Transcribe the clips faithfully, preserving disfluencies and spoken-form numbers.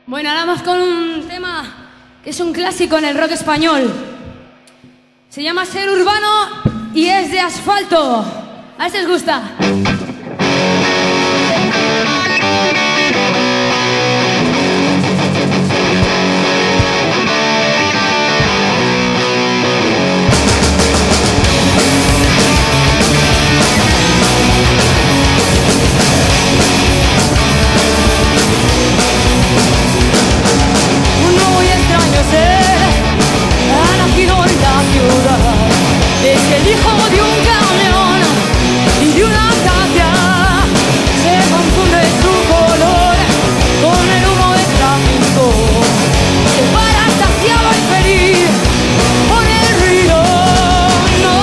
Bueno, ahora vamos con un tema que es un clásico en el rock español. Se llama Ser Urbano y es de Asfalto. A ver si os gusta. Es que el hijo de un camión y de una acacia se confunde su color con el humo del tráfico. Se para extasiado y feliz por el ruido. No,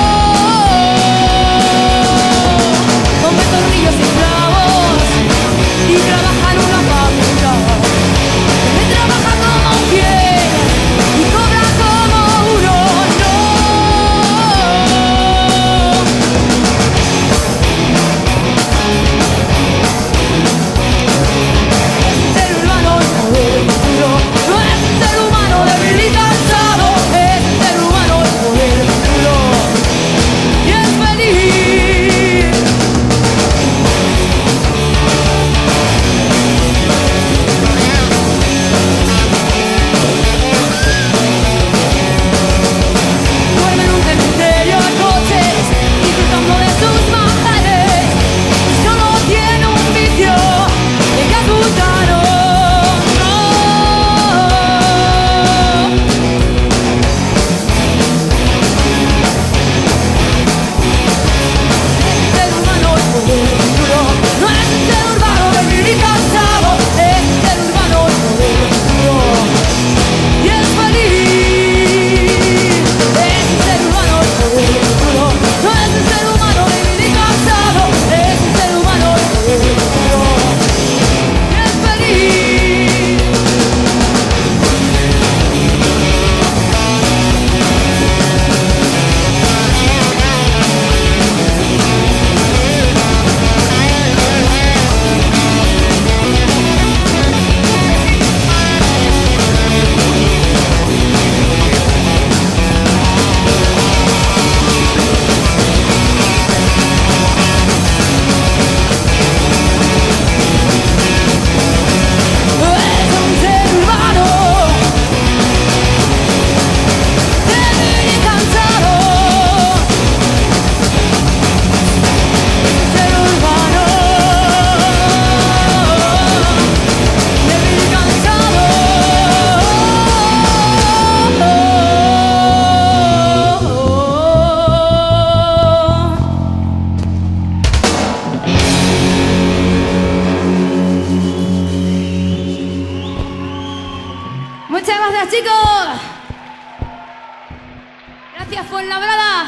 come tornillos y clavos y trabaja en una fábrica. Me trabaja como un fiel y cobra como uno. Muchas gracias, chicos. Gracias, Fuenlabrada.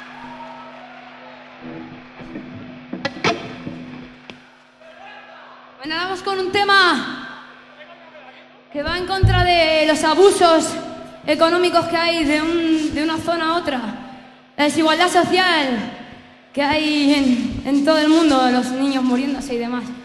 Bueno, vamos con un tema que va en contra de los abusos económicos que hay de, un, de una zona a otra. La desigualdad social que hay en, en todo el mundo, los niños muriéndose y demás.